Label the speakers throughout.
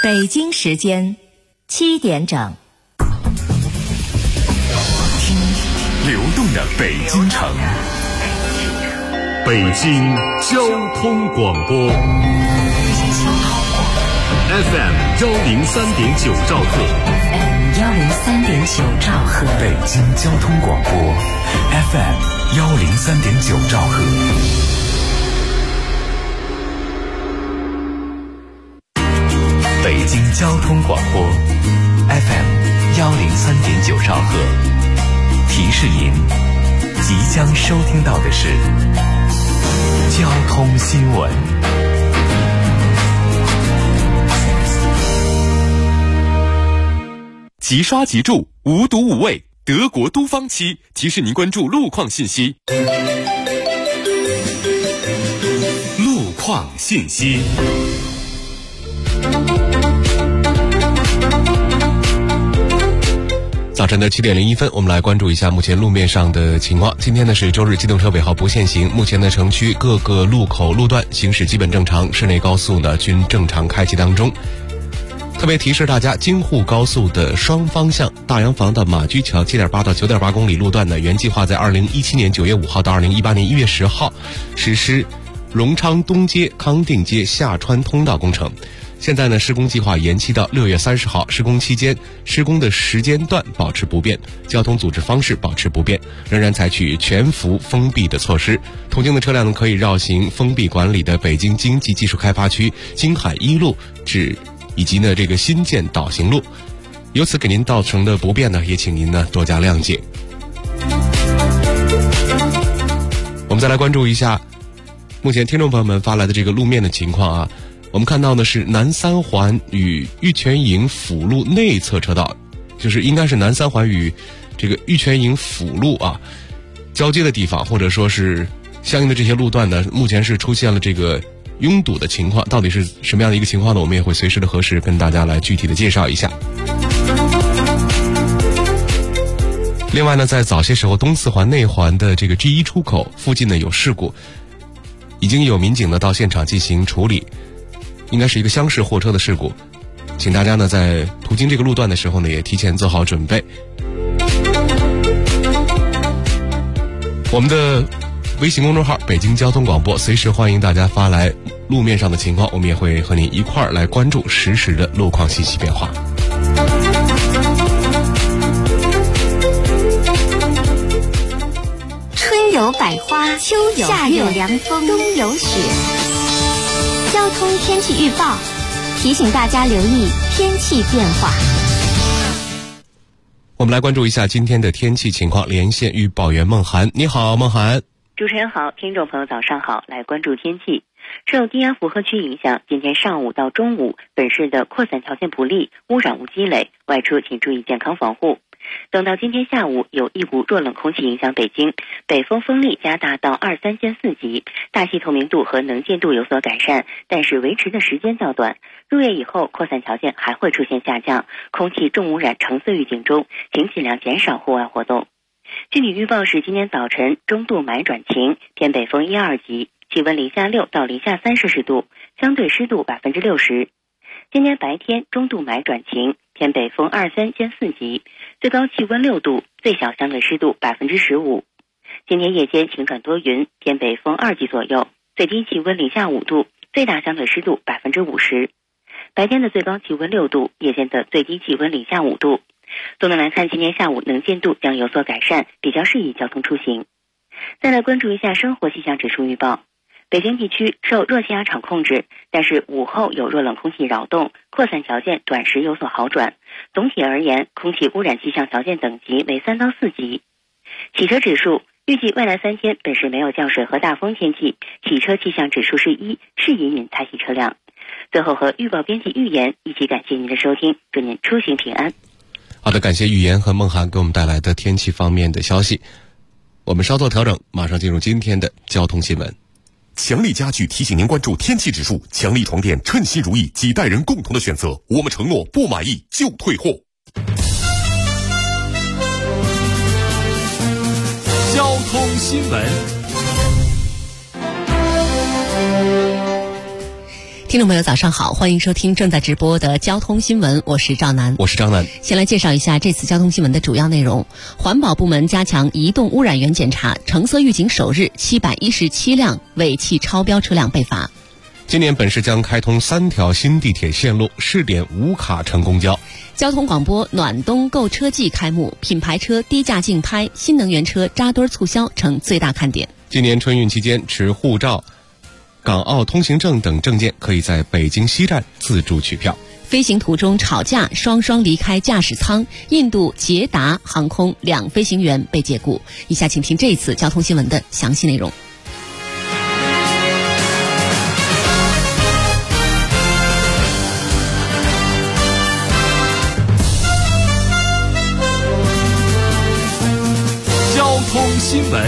Speaker 1: 北京时间7点整。
Speaker 2: 听流动的北京城，北京交通广播 FM 103.9兆赫，
Speaker 1: 103.9兆赫，
Speaker 2: 北京交通广播 FM 103.9兆赫。北京交通广播 FM 103.9兆赫，提示您即将收听到的是交通新闻。即刷即注，无毒无畏，德国都方漆提示您关注路况信息。路况信息。早晨的7点01分，我们来关注一下目前路面上的情况。今天呢是周日，机动车尾号不限行，目前的城区各个路口路段行驶基本正常，市内高速呢均正常开启当中。特别提示大家，京沪高速的双方向大洋房到马驹桥 7.8 到 9.8 公里路段呢，原计划在2017年9月5号到2018年1月10号实施荣昌东街、康定街下穿通道工程。现在呢，施工计划延期到6月30号。施工期间，施工的时间段保持不变，交通组织方式保持不变，仍然采取全幅封闭的措施。途经的车辆呢，可以绕行封闭管理的北京经济技术开发区京海一路以及呢这个新建导行路。由此给您造成的不便呢，也请您呢多加谅解。我们再来关注一下目前听众朋友们发来的这个路面的情况啊。我们看到的是南三环与玉泉营辅路内侧车道，就是应该是南三环与这个玉泉营辅路啊交接的地方，或者说是相应的这些路段呢，目前是出现了这个拥堵的情况。到底是什么样的一个情况呢？我们也会随时的核实，跟大家来具体的介绍一下。另外呢，在早些时候，东四环内环的这个 G1 出口附近呢有事故，已经有民警呢到现场进行处理。应该是一个厢式货车的事故，请大家呢在途经这个路段的时候呢，也提前做好准备。我们的微信公众号北京交通广播，随时欢迎大家发来路面上的情况，我们也会和您一块儿来关注实时的路况信息变化。
Speaker 3: 春有百花，秋有夏有凉风，冬有雪。交通天气预报提醒大家留意天气变化。
Speaker 2: 我们来关注一下今天的天气情况，连线预报员孟涵。你好，孟涵。
Speaker 4: 主持人好，听众朋友早上好。来关注天气。受低压负荷区影响，今天上午到中午，本市的扩散条件不利，污染物积累，外出请注意健康防护。等到今天下午，有一股弱冷空气影响北京，北风风力加大到2、3兼4级，大气透明度和能见度有所改善，但是维持的时间较短。入夜以后，扩散条件还会出现下降，空气重污染橙色预警中，请尽量减少户外活动。具体预报是今天早晨中度霾转晴，偏北风1、2级，气温零下6到零下3摄氏度，相对湿度60%。今天白天中度霾转晴，偏北风2、3兼4级，最高气温6度，最小相对湿度15%。今天夜间晴转多云，偏北风2级左右，最低气温零下5度，最大相对湿度50%。白天的最高气温6度，夜间的最低气温零下5度。总的来看，今天下午能见度将有所改善，比较适宜交通出行。再来关注一下生活气象指数预报。北京地区受弱气压场控制，但是午后有弱冷空气扰动，扩散条件短时有所好转。总体而言，空气污染气象条件等级为3到4级。洗车指数预计未来3天本市没有降水和大风天气，洗车气象指数是1，适宜您擦洗车辆。最后和预报编辑预言一起感谢您的收听，祝您出行平安。
Speaker 2: 好的，感谢预言和孟涵给我们带来的天气方面的消息。我们稍作调整，马上进入今天的交通新闻。强力家具提醒您关注天气指数，强力床垫称心如意，几代人共同的选择，我们承诺不满意就退货。交通新闻。
Speaker 1: 听众朋友早上好，欢迎收听正在直播的交通新闻，我是赵楠。
Speaker 2: 我是张楠。
Speaker 1: 先来介绍一下这次交通新闻的主要内容。环保部门加强移动污染源检查，橙色预警首日717辆尾气超标车辆被罚。
Speaker 2: 今年本市将开通3条新地铁线路，试点无卡乘公交。
Speaker 1: 交通广播暖冬购车季开幕，品牌车低价竞拍，新能源车扎堆促销成最大看点。
Speaker 2: 今年春运期间持护照、港澳通行证等证件可以在北京西站自助取票。
Speaker 1: 飞行途中吵架，双双离开驾驶舱，印度捷达航空2飞行员被解雇。以下请听这一次交通新闻的详细内容。
Speaker 5: 交通新闻。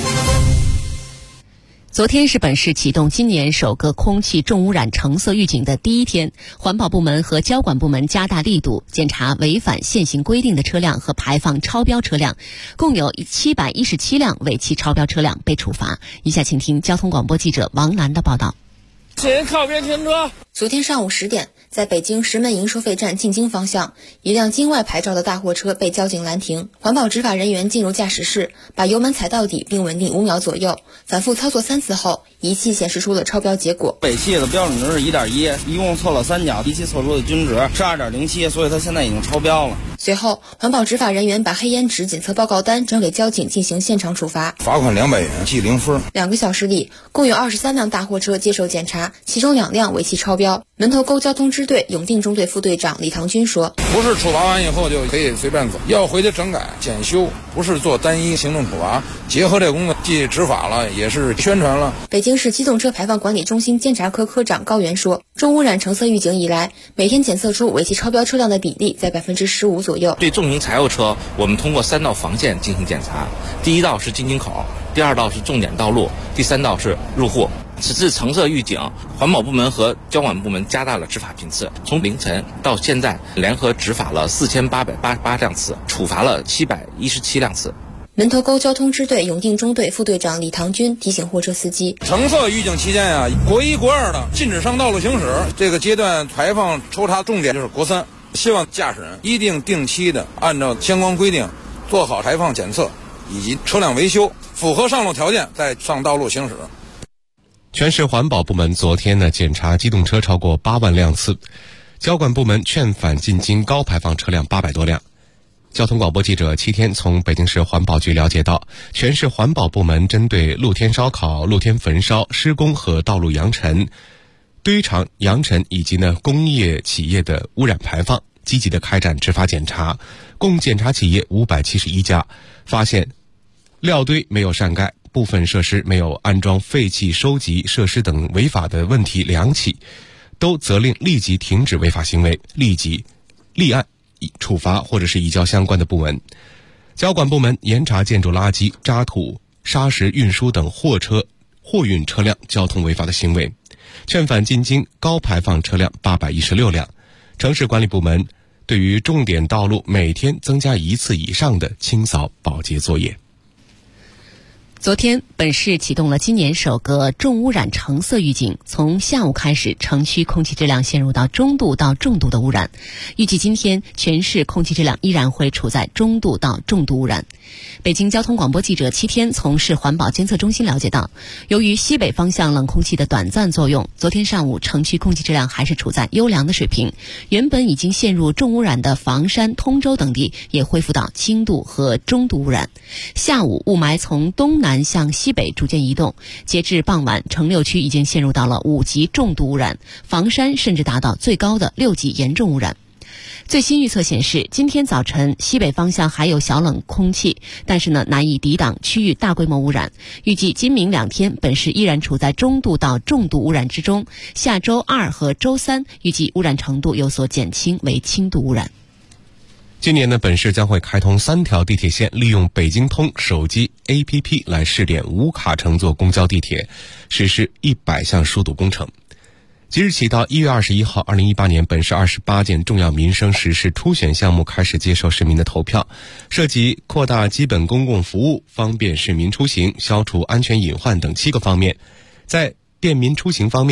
Speaker 1: 昨天是本市启动今年首个空气重污染橙色预警的第一天，环保部门和交管部门加大力度检查违反现行规定的车辆和排放超标车辆，共有717辆尾气超标车辆被处罚。以下请听交通广播记者王楠的报道。
Speaker 5: 请靠边停车。
Speaker 6: 昨天上午10点，在北京石门营收费站进京方向，一辆京外牌照的大货车被交警拦停，环保执法人员进入驾驶室，把油门踩到底并稳定5秒左右，反复操作3次后，仪器显示出了超标结果。
Speaker 7: 尾气的标准值是 1.1， 一共测了3角，仪器测出的均值是 2.07， 所以它现在已经超标了。
Speaker 6: 随后，环保执法人员把黑烟纸检测报告单转给交警进行现场处罚，
Speaker 8: 罚款200元，记0分。
Speaker 6: 2个小时里，共有23辆大货车接受检查，其中2辆尾气超标。门头沟交通支队永定中队副队长李唐军说：“
Speaker 8: 不是处罚完以后就可以随便走，要回去整改检修，不是做单一行政处罚。结合这工作，既执法了，也是宣传了。”
Speaker 6: 北京市机动车排放管理中心监察科科长高原说：“重污染橙色预警以来，每天检测出尾气超标车辆的比例在15%左右。
Speaker 9: 对重型柴油车，我们通过3道防线进行检查，第1道是进京口，第2道是重点道路，第3道是入户。此次橙色预警，环保部门和交管部门加大了执法频次，从凌晨到现在，联合执法了4888辆次，处罚了717辆次。”
Speaker 6: 门头沟交通支队永定中队副队长李唐军提醒货车司机：
Speaker 8: 橙色预警期间啊，国1、国2的禁止上道路行驶，这个阶段排放抽查重点就是国3，希望驾驶人一定定期的按照相关规定做好排放检测以及车辆维修，符合上路条件再上道路行驶。
Speaker 2: 全市环保部门昨天呢检查机动车超过8万辆次，交管部门劝返进京高排放车辆800多辆。交通广播记者7天从北京市环保局了解到，全市环保部门针对露天烧烤、露天焚烧、施工和道路扬尘、堆场扬尘以及工业企业的污染排放，积极的开展执法检查，共检查企业571家，发现料堆没有上盖，部分设施没有安装废气收集设施等违法的问题2起，都责令立即停止违法行为，立即立案处罚或者是移交相关的部门。交管部门严查建筑垃圾、渣土、砂石运输等货运车辆交通违法的行为，劝返进京高排放车辆816辆。城市管理部门对于重点道路每天增加1次以上的清扫保洁作业。
Speaker 1: 昨天，本市启动了今年首个重污染橙色预警，从下午开始，城区空气质量陷入到中度到重度的污染。预计今天全市空气质量依然会处在中度到重度污染。北京交通广播记者7天从市环保监测中心了解到，由于西北方向冷空气的短暂作用，昨天上午城区空气质量还是处在优良的水平。原本已经陷入重污染的房山、通州等地也恢复到轻度和中度污染。下午雾霾从东南向西北逐渐移动，截至傍晚，城6区已经陷入到了5级重度污染，房山甚至达到最高的6级严重污染。最新预测显示，今天早晨西北方向还有小冷空气，但是难以抵挡区域大规模污染。预计今明2天本市依然处在中度到重度污染之中，下周2和周3预计污染程度有所减轻为轻度污染。
Speaker 2: 今年本市将会开通3条地铁线，利用北京通手机 APP 来试点无卡乘坐公交地铁，实施100项疏堵工程。即日起到1月21号，2018年本市28件重要民生实事初选项目开始接受市民的投票，涉及扩大基本公共服务、方便市民出行、消除安全隐患等7个方面。在便民出行方面，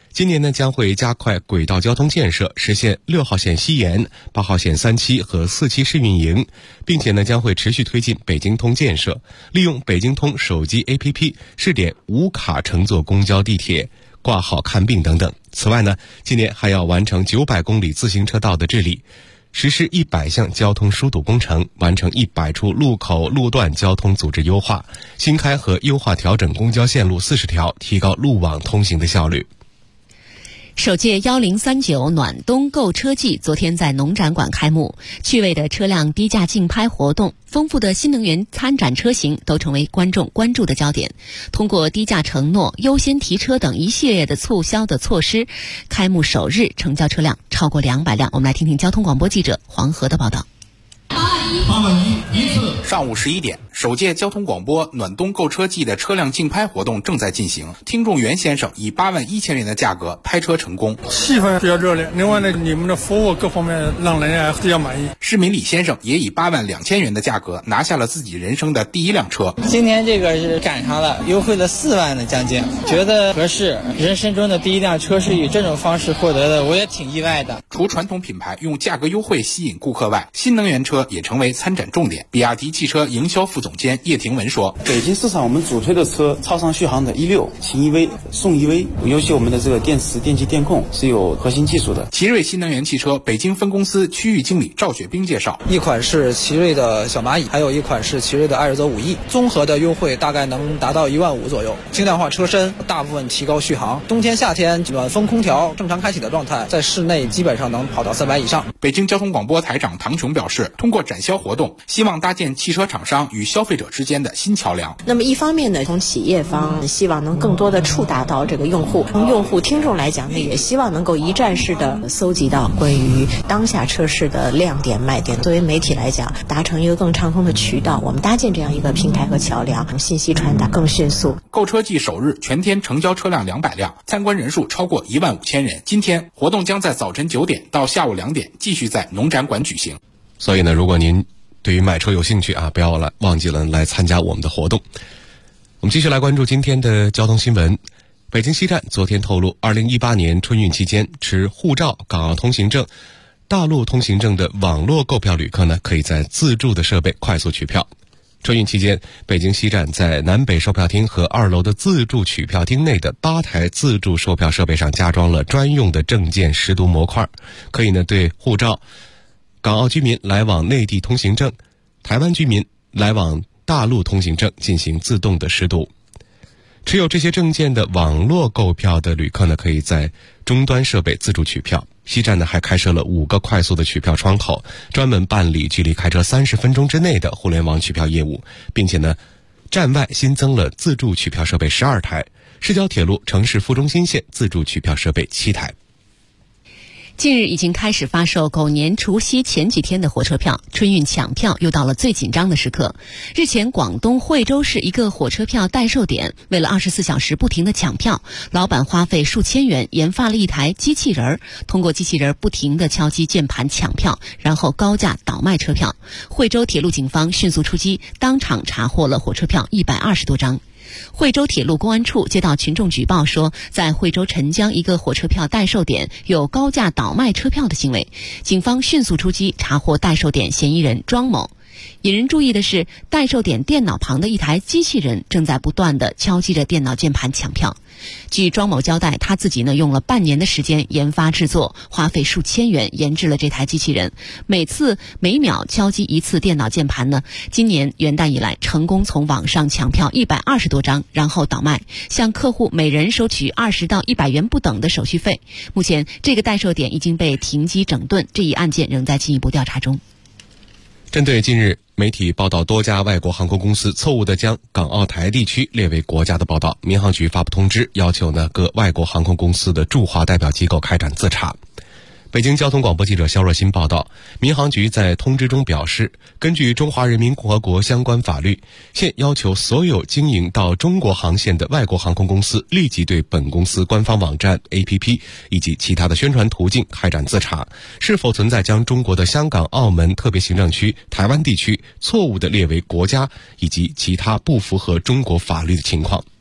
Speaker 2: 今年呢将会加快轨道交通建设，实现6号线西延、8号线3期和4期试运营，并且呢将会持续推进北京通建设，利用北京通手机 APP 试点无卡乘坐公交、地铁、挂号看病等等。此外呢，今年还要完成900公里自行车道的治理，实施100项交通疏堵工程，完成100处路口路段交通组织优化，新开和优化调整公交线路40条，提高路网通行的效率。
Speaker 1: 首届1039暖冬购车季昨天在农展馆开幕，趣味的车辆低价竞拍活动，丰富的新能源参展车型都成为观众关注的焦点。通过低价承诺、优先提车等一系列的促销的措施，开幕首日成交车辆超过200辆。我们来听听交通广播记者黄河的报道。
Speaker 10: 8万一次。上午11点，首届交通广播暖冬购车季的车辆竞拍活动正在进行。听众袁先生以8万1000元的价格拍车成功，
Speaker 5: 气氛比较热烈。另外呢，你们的服务各方面让人家比较满意。
Speaker 10: 市民李先生也以8万2000元的价格拿下了自己人生的第1辆车。
Speaker 11: 今年这个是赶上了，优惠了4万的将近，觉得合适。人生中的第1辆车是以这种方式获得的，我也挺意外的。
Speaker 10: 除传统品牌用价格优惠吸引顾客外，新能源车也成为参展重点。比亚迪汽车营销副总监叶廷文说，
Speaker 12: 北京市场我们主推的车超长续航的16、秦EV、宋EV，尤其我们的这个电池、电机、电控是有核心技术的。
Speaker 10: 奇瑞新能源汽车北京分公司区域经理赵雪冰介绍，
Speaker 13: 一款是奇瑞的小蚂蚁，还有一款是奇瑞的艾瑞泽5E，综合的优惠大概能达到1万5左右。轻量化车身，大部分提高续航，冬天夏天暖风空调正常开启的状态，在室内基本上能跑到300以上。
Speaker 10: 北京交通广播台长唐琼表示，通过展销活动，希望搭建汽车厂商与消费者之间的新桥梁。
Speaker 14: 那么一方面呢，从企业方希望能更多的触达到这个用户，从用户听众来讲呢，也希望能够一站式的搜集到关于当下车市的亮点卖点。作为媒体来讲，达成一个更畅通的渠道，我们搭建这样一个平台和桥梁，信息传达更迅速。
Speaker 10: 购车季首日全天成交车辆200辆，参观人数超过15000人。今天活动将在早晨9点到下午2点继续在农展馆举行。
Speaker 2: 所以呢，如果您对于买车有兴趣啊，不要忘记了来参加我们的活动。我们继续来关注今天的交通新闻。北京西站昨天透露，2018年春运期间持护照、港澳通行证、大陆通行证的网络购票旅客呢，可以在自助的设备快速取票。春运期间，北京西站在南北售票厅和2楼的自助取票厅内的8台自助售票设备上加装了专用的证件识读模块，可以呢对护照、港澳居民来往内地通行证、台湾居民来往大陆通行证进行自动的识读。持有这些证件的网络购票的旅客呢，可以在终端设备自助取票。西站呢还开设了5个快速的取票窗口，专门办理距离开车30分钟之内的互联网取票业务，并且呢站外新增了自助取票设备12台，市郊铁路城市副中心线自助取票设备7台。
Speaker 1: 近日已经开始发售狗年除夕前几天的火车票，春运抢票又到了最紧张的时刻。日前，广东惠州市一个火车票代售点为了24小时不停地抢票，老板花费数千元研发了一台机器人，通过机器人不停地敲击键盘抢票，然后高价倒卖车票。惠州铁路警方迅速出击，当场查获了火车票120多张。惠州铁路公安处接到群众举报说，在惠州陈江一个火车票代售点有高价倒卖车票的行为，警方迅速出击，查获代售点嫌疑人庄某。引人注意的是，代售点电脑旁的一台机器人正在不断地敲击着电脑键盘抢票。据庄某交代，他自己用了半年的时间研发制作，花费数千元研制了这台机器人，每秒敲击1次电脑键盘呢。今年元旦以来，成功从网上抢票120多张，然后倒卖，向客户每人收取20到100元不等的手续费。目前，这个代售点已经被停机整顿，这一案件仍在进一步调查中。
Speaker 2: 针对近日媒体报道多家外国航空公司错误地将港澳台地区列为国家的报道，民航局发布通知，要求各外国航空公司的驻华代表机构开展自查。北京交通广播记者肖若欣报道，民航局在通知中表示，根据中华人民共和国相关法律，现要求所有经营到中国航线的外国航空公司立即对本公司官方网站、APP 以及其他的宣传途径开展自查，是否存在将中国的香港、澳门特别行政区、台湾地区错误地列为国家以及其他不符合中国法律的情况。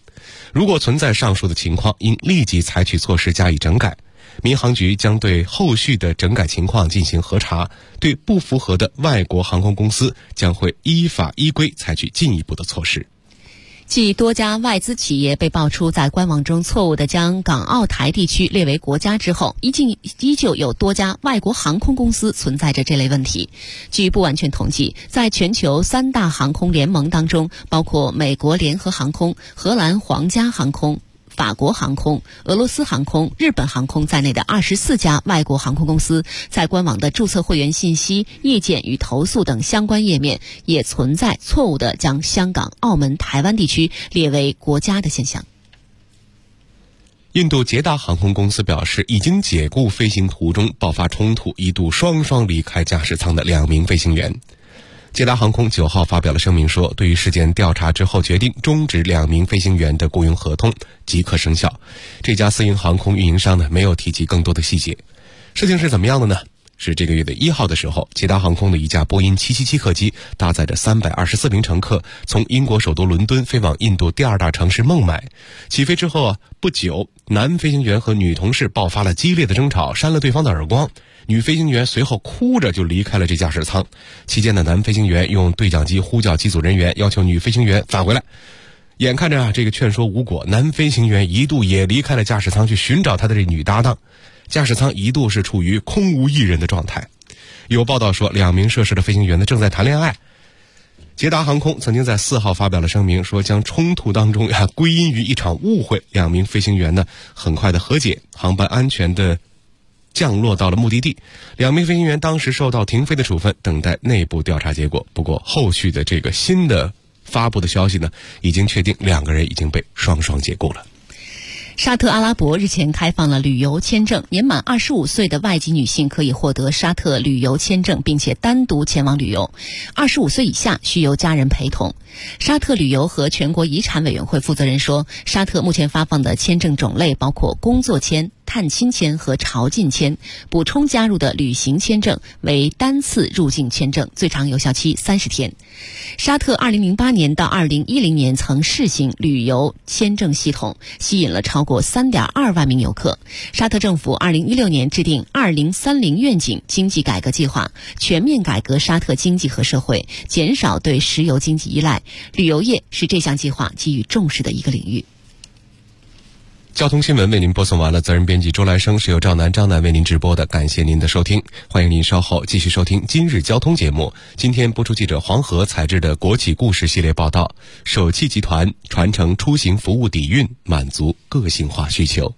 Speaker 2: 如果存在上述的情况，应立即采取措施加以整改。民航局将对后续的整改情况进行核查，对不符合的外国航空公司将会依法依规采取进一步的措施。
Speaker 1: 继多家外资企业被爆出在官网中错误地将港澳台地区列为国家之后，依旧有多家外国航空公司存在着这类问题。据不完全统计，在全球3大航空联盟当中，包括美国联合航空、荷兰皇家航空、法国航空、俄罗斯航空、日本航空在内的24家外国航空公司，在官网的注册会员信息、意见与投诉等相关页面，也存在错误地将香港、澳门、台湾地区列为国家的现象。
Speaker 2: 印度捷达航空公司表示，已经解雇飞行途中爆发冲突，一度双双离开驾驶舱的2名飞行员。捷达航空9号发表了声明说，对于事件调查之后决定终止2名飞行员的雇佣合同，即刻生效。这家私营航空运营商呢，没有提及更多的细节。事情是怎么样的呢？是这个月的1号的时候，捷达航空的一架波音777客机搭载着324名乘客，从英国首都伦敦飞往印度第2大城市孟买。起飞之后不久，男飞行员和女同事爆发了激烈的争吵，扇了对方的耳光。女飞行员随后哭着就离开了这驾驶舱。期间的男飞行员用对讲机呼叫机组人员，要求女飞行员返回来。眼看着这个劝说无果，男飞行员一度也离开了驾驶舱去寻找他的这女搭档。驾驶舱一度是处于空无一人的状态。有报道说，2名涉事的飞行员呢正在谈恋爱。捷达航空曾经在4号发表了声明，说将冲突当中归因于一场误会。2名飞行员呢很快的和解，航班安全的降落到了目的地。2名飞行员当时受到停飞的处分，等待内部调查结果。不过后续的这个新的发布的消息呢，已经确定2个人已经被双双解雇了。
Speaker 1: 沙特阿拉伯日前开放了旅游签证，年满25岁的外籍女性可以获得沙特旅游签证，并且单独前往旅游。25岁以下需由家人陪同。沙特旅游和全国遗产委员会负责人说，沙特目前发放的签证种类包括工作签、探亲签和朝觐签，补充加入的旅行签证为单次入境签证，最长有效期30天。沙特2008年到2010年曾试行旅游签证系统，吸引了超过3.2万名游客。沙特政府2016年制定2030愿景经济改革计划，全面改革沙特经济和社会，减少对石油经济依赖。旅游业是这项计划给予重视的一个领域。
Speaker 2: 交通新闻为您播送完了，责任编辑周来生，是由张楠为您直播的，感谢您的收听，欢迎您稍后继续收听今日交通节目。今天播出记者黄河采制的国企故事系列报道，首汽集团传承出行服务底蕴，满足个性化需求。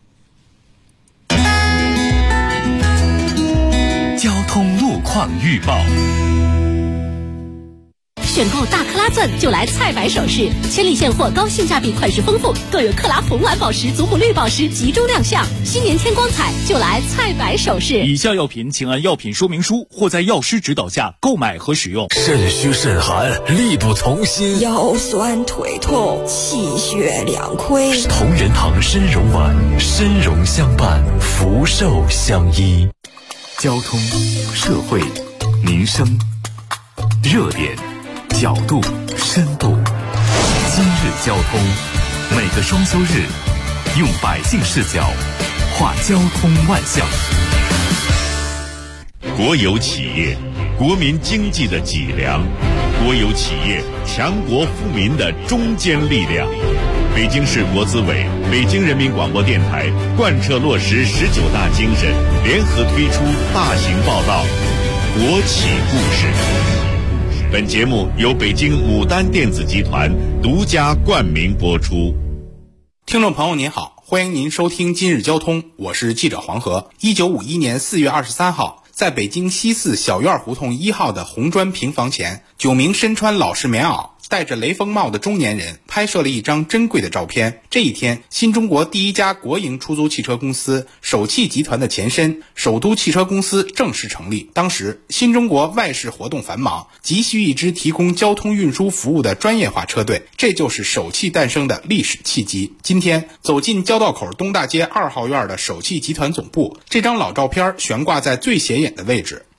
Speaker 15: 交通路况预报。
Speaker 16: 选购大克拉钻就来菜百首饰，千里现货，高性价比，款式丰富，更有克拉红蓝宝石、祖母绿宝石集中亮相。新年添光彩，就来菜百首饰。
Speaker 15: 以下药品请按药品说明书或在药师指导下购买和使用。
Speaker 17: 肾虚肾寒，力不从心，
Speaker 18: 腰酸腿痛，气血两亏。
Speaker 17: 同仁堂参茸丸，参茸相伴，福寿相依。
Speaker 15: 交通、社会、民生、热点、角度、深度。今日交通，每个双休日，用百姓视角画交通万象。
Speaker 19: 国有企业，国民经济的脊梁；国有企业，强国富民的中坚力量。北京市国资委、北京人民广播电台贯彻落实19大精神，联合推出大型报道《国企故事》。本节目由北京牡丹电子集团独家冠名播出。
Speaker 10: 听众朋友您好，欢迎您收听今日交通，我是记者黄河。1951年4月23号，在北京西四小院胡同1号的红砖平房前，9名身穿老式棉袄、戴着雷锋帽的中年人拍摄了一张珍贵的照片。这一天，新中国第一家国营出租汽车公司首汽集团的前身首都汽车公司正式成立。当时，新中国外事活动繁忙，急需一支提供交通运输服务的专业化车队，这就是首汽诞生的历史契机。今天，走进交道口东大街2号院的首汽集团总部，这张老照片悬挂在最显眼的位置。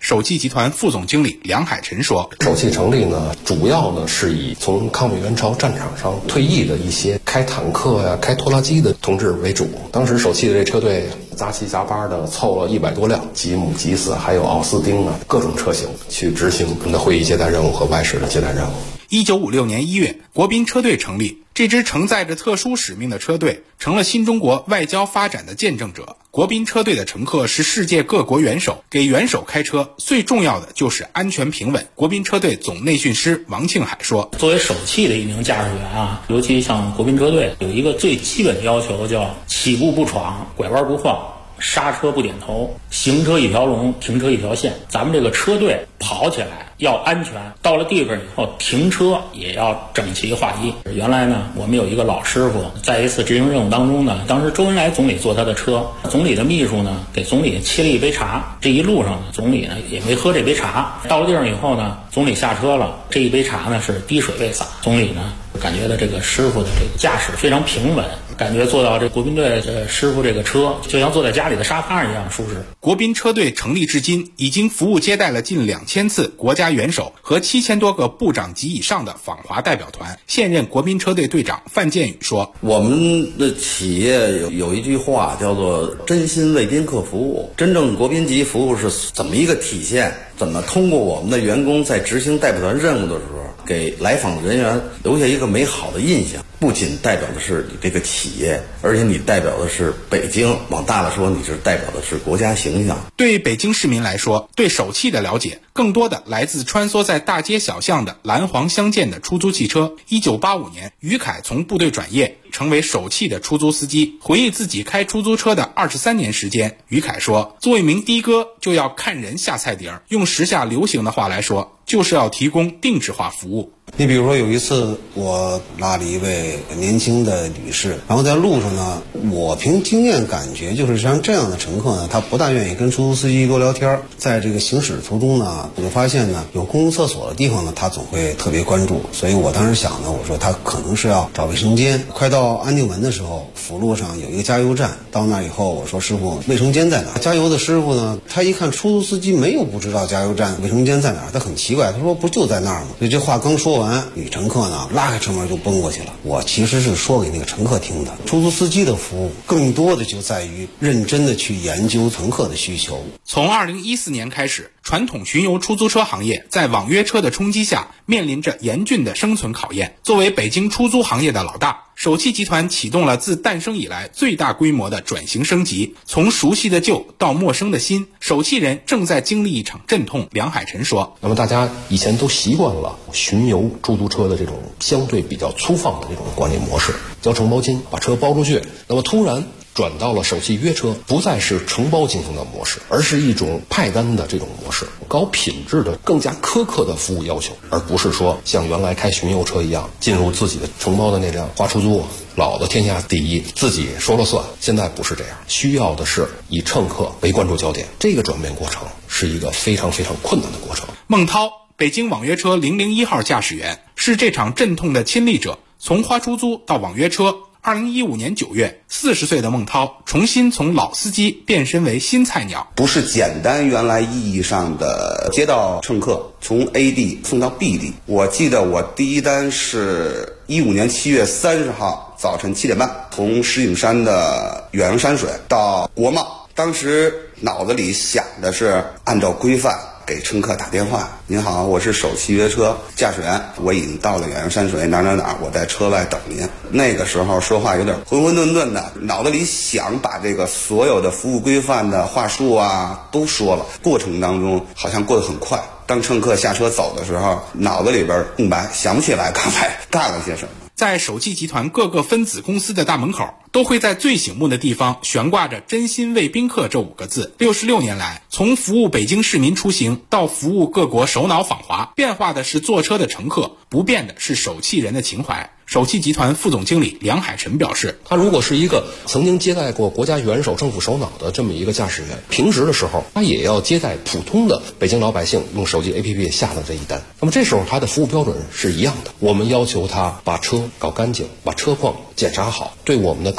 Speaker 10: 首汽集团副总经理梁海晨说：“
Speaker 20: 首汽成立呢，主要呢是以从抗美援朝战场上退役的一些开坦克呀、开拖拉机的同志为主。当时首汽的这车队杂七杂八的凑了100多辆吉姆、吉斯还有奥斯汀啊各种车型去执行我们的会议接待任务和外事的接待任务。
Speaker 10: 1956年1月，国宾车队成立。这支承载着特殊使命的车队成了新中国外交发展的见证者。国宾车队的乘客是世界各国元首，给元首开车最重要的就是安全平稳。国宾车队总内训师王庆海说：“
Speaker 21: 作为首汽的一名驾驶员啊，尤其像国宾车队有一个最基本的要求，叫起步不闯，拐弯不晃，刹车不点头，行车一条龙，停车一条线。咱们这个车队跑起来要安全，到了地方以后停车也要整齐划一。原来呢，我们有一个老师傅，在一次执行任务当中呢，当时周恩来总理坐他的车，总理的秘书呢给总理沏了一杯茶，这一路上呢，总理呢也没喝这杯茶。到了地方以后呢，总理下车了，这一杯茶呢是滴水未洒。总理呢感觉到这个师傅的这个驾驶非常平稳，感觉坐到这国宾队师傅这个车就像坐在家里的沙发一样舒适。
Speaker 10: 国宾车队成立至今，已经服务接待了近2000次国家元首和7000多个部长级以上的访华代表团。现任国宾车队队长范建宇说：“
Speaker 22: 我们的企业有一句话叫做‘真心为宾客服务’，真正国宾级服务是怎么一个体现？怎么通过我们的员工在执行代表团任务的时候，给来访人员留下一个美好的印象？不仅代表的是你这个企业，而且你代表的是北京，往大了说，你是代表的是国家形象。”
Speaker 10: 对北京市民来说，对首汽的了解更多的来自穿梭在大街小巷的蓝黄相间的出租汽车。1985年，于凯从部队转业，成为首汽的出租司机。回忆自己开出租车的23年时间，于凯说：“做一名的哥就要看人下菜碟儿，用时下流行的话来说，就是要提供定制化服务。”
Speaker 23: 你比如说有一次我拉了一位年轻的女士，然后在路上呢，我凭经验感觉就是像这样的乘客呢，他不大愿意跟出租司机多聊天，在这个行驶途中呢，我就发现呢，有公共厕所的地方呢，他总会特别关注。所以我当时想呢，我说他可能是要找卫生间。快到安定门的时候，辅路上有一个加油站，到那以后我说师傅，卫生间在哪？加油的师傅呢，他一看出租司机没有不知道加油站卫生间在哪，他很奇怪，他说不就在那儿吗？所以这话刚说完，女乘客呢拉开车门就奔过去了。我其实是说给那个乘客听的，出租司机的服务更多的就在于认真的去研究乘客的需求。
Speaker 10: 从2014年开始，传统巡游出租车行业在网约车的冲击下，面临着严峻的生存考验。作为北京出租行业的老大，首汽集团启动了自诞生以来最大规模的转型升级，从熟悉的旧到陌生的新，首汽人正在经历一场阵痛。梁海晨说：“
Speaker 20: 那么大家以前都习惯了巡游出租车的这种相对比较粗放的这种管理模式，交承包金把车包出去，那么突然转到了首汽约车，不再是承包进行的模式，而是一种派单的这种模式，高品质的更加苛刻的服务要求，而不是说像原来开巡游车一样进入自己的承包的那辆花出租，老的天下第一，自己说了算。现在不是这样，需要的是以乘客为关注焦点，这个转变过程是一个非常非常困难的过程。”
Speaker 10: 孟涛，北京网约车001号驾驶员，是这场阵痛的亲历者。从花出租到网约车，2015年9月，40岁的孟涛重新从老司机变身为新菜鸟。
Speaker 24: 不是简单原来意义上的接到乘客从 A 地送到 B 地。我记得我第一单是15年7月30号早晨7点半，从石景山的远洋山水到国贸。当时脑子里想的是按照规范给乘客打电话：“您好，我是首汽约车驾驶员，我已经到了远洋山水哪，我在车外等您。”那个时候说话有点浑浑沌沌的，脑子里想把这个所有的服务规范的话术啊都说了，过程当中好像过得很快。当乘客下车走的时候，脑子里边空白，想不起来刚才干了些什么。
Speaker 10: 在首汽集团各个分子公司的大门口，都会在最醒目的地方悬挂着“真心为宾客”这5个字。66年来，从服务北京市民出行到服务各国首脑访华，变化的是坐车的乘客，不变的是首汽人的情怀。首汽集团副总经理梁海晨表示，
Speaker 20: 他如果是一个曾经接待过国家元首、政府首脑的这么一个驾驶员，平时的时候他也要接待普通的北京老百姓用手机 APP 下的这一单，那么这时候他的服务标准是一样的，我们要求他把车搞干净，把车况检查好，对我们的客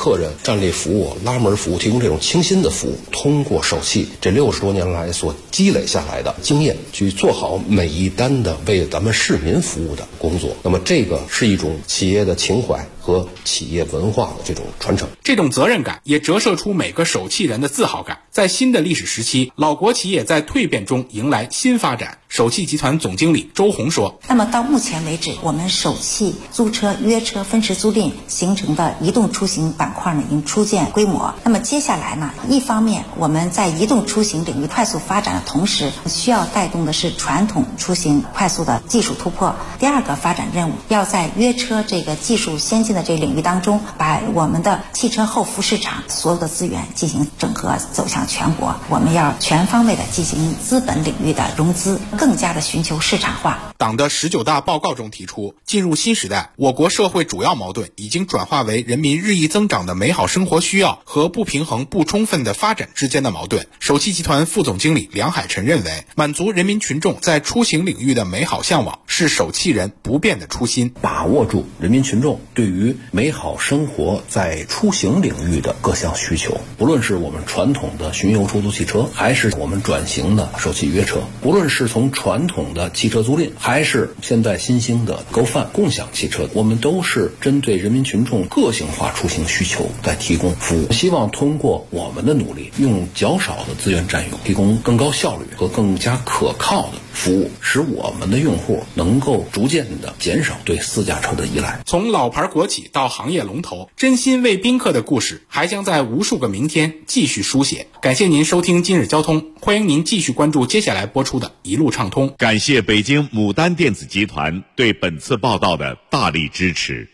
Speaker 20: 客人站立服务、拉门服务提供这种清新的服务。通过首汽这60多年来所积累下来的经验，去做好每一单的为咱们市民服务的工作。那么这个是一种企业的情怀和企业文化的这种传承。
Speaker 10: 这种责任感也折射出每个首汽人的自豪感。在新的历史时期，老国企也在蜕变中迎来新发展。首汽集团总经理周红说，
Speaker 3: 那么到目前为止，我们首汽租车、约车、分时租赁形成的移动出行板块呢，已经初见规模。那么接下来呢，一方面我们在移动出行领域快速发展的同时，需要带动的是传统出行快速的技术突破。第二个发展任务，要在约车这个技术先进的这个领域当中，把我们的汽车后服市场所有的资源进行整合，走向全国。我们要全方位的进行资本领域的融资，更加的寻求市场化。
Speaker 10: 党的19大报告中提出，进入新时代，我国社会主要矛盾已经转化为人民日益增长的美好生活需要和不平衡不充分的发展之间的矛盾。首汽集团副总经理梁海晨认为，满足人民群众在出行领域的美好向往是首汽人不变的初心。
Speaker 20: 把握住人民群众对于美好生活在出行领域的各项需求，不论是我们传统的巡游出租汽车，还是我们转型的首汽约车，不论是从传统的汽车租赁，还是现在新兴的GoFun共享汽车，我们都是针对人民群众个性化出行需求在提供服务。希望通过我们的努力，用较少的资源占用，提供更高效率和更加可靠的服务，使我们的用户能够逐渐的减少对私家车的依赖。
Speaker 10: 从老牌国企到行业龙头，真心为宾客的故事还将在无数个明天继续书写。感谢您收听今日交通，欢迎您继续关注接下来播出的一路畅通。
Speaker 19: 感谢北京牡丹电子集团对本次报道的大力支持。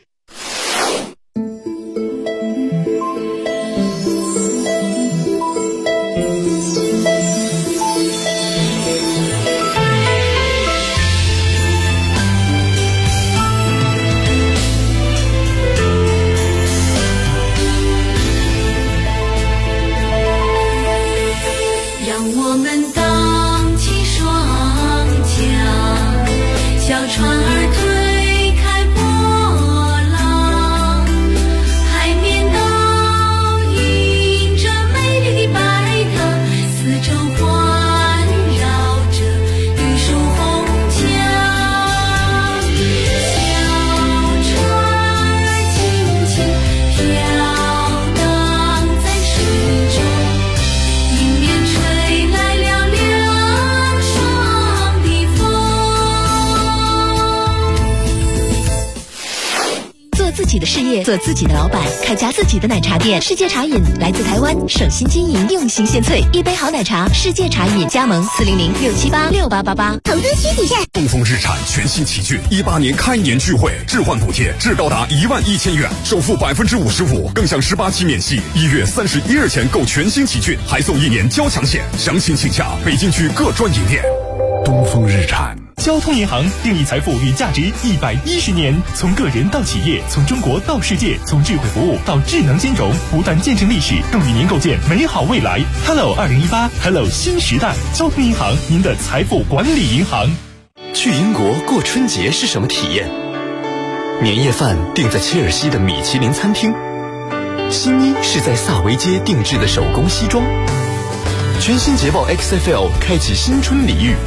Speaker 16: 做自己的老板，开家自己的奶茶店。世界茶饮来自台湾，省心经营，用心献萃，一杯好奶茶，世界茶饮。加盟400-678-6888。
Speaker 4: 投资需谨慎。东风日产全新奇骏18年开年聚会，置换补贴至高达11000元，首付55%，更享18期免息。1月31日前购全新奇骏，还送1年交强险。详情请洽北京区各专营店。东风日产。
Speaker 7: 交通银行定义财富与价值110年，从个人到企业，从中国到世界，从智慧服务到智能金融，不断见证历史，更与您构建美好未来。Hello 2018 ，Hello 新时代。交通银行，您的财富管理银行。
Speaker 17: 去英国过春节是什么体验？年夜饭订在切尔西的米其林餐厅，新衣是在萨维街定制的手工西装。全新捷豹 XFL 开启新春礼遇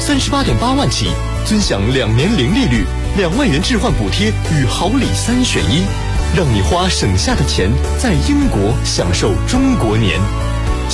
Speaker 17: ，38.8万起，尊享2年零利率，2万元置换补贴与好礼3选1，让你花省下的钱在英国享受中国年。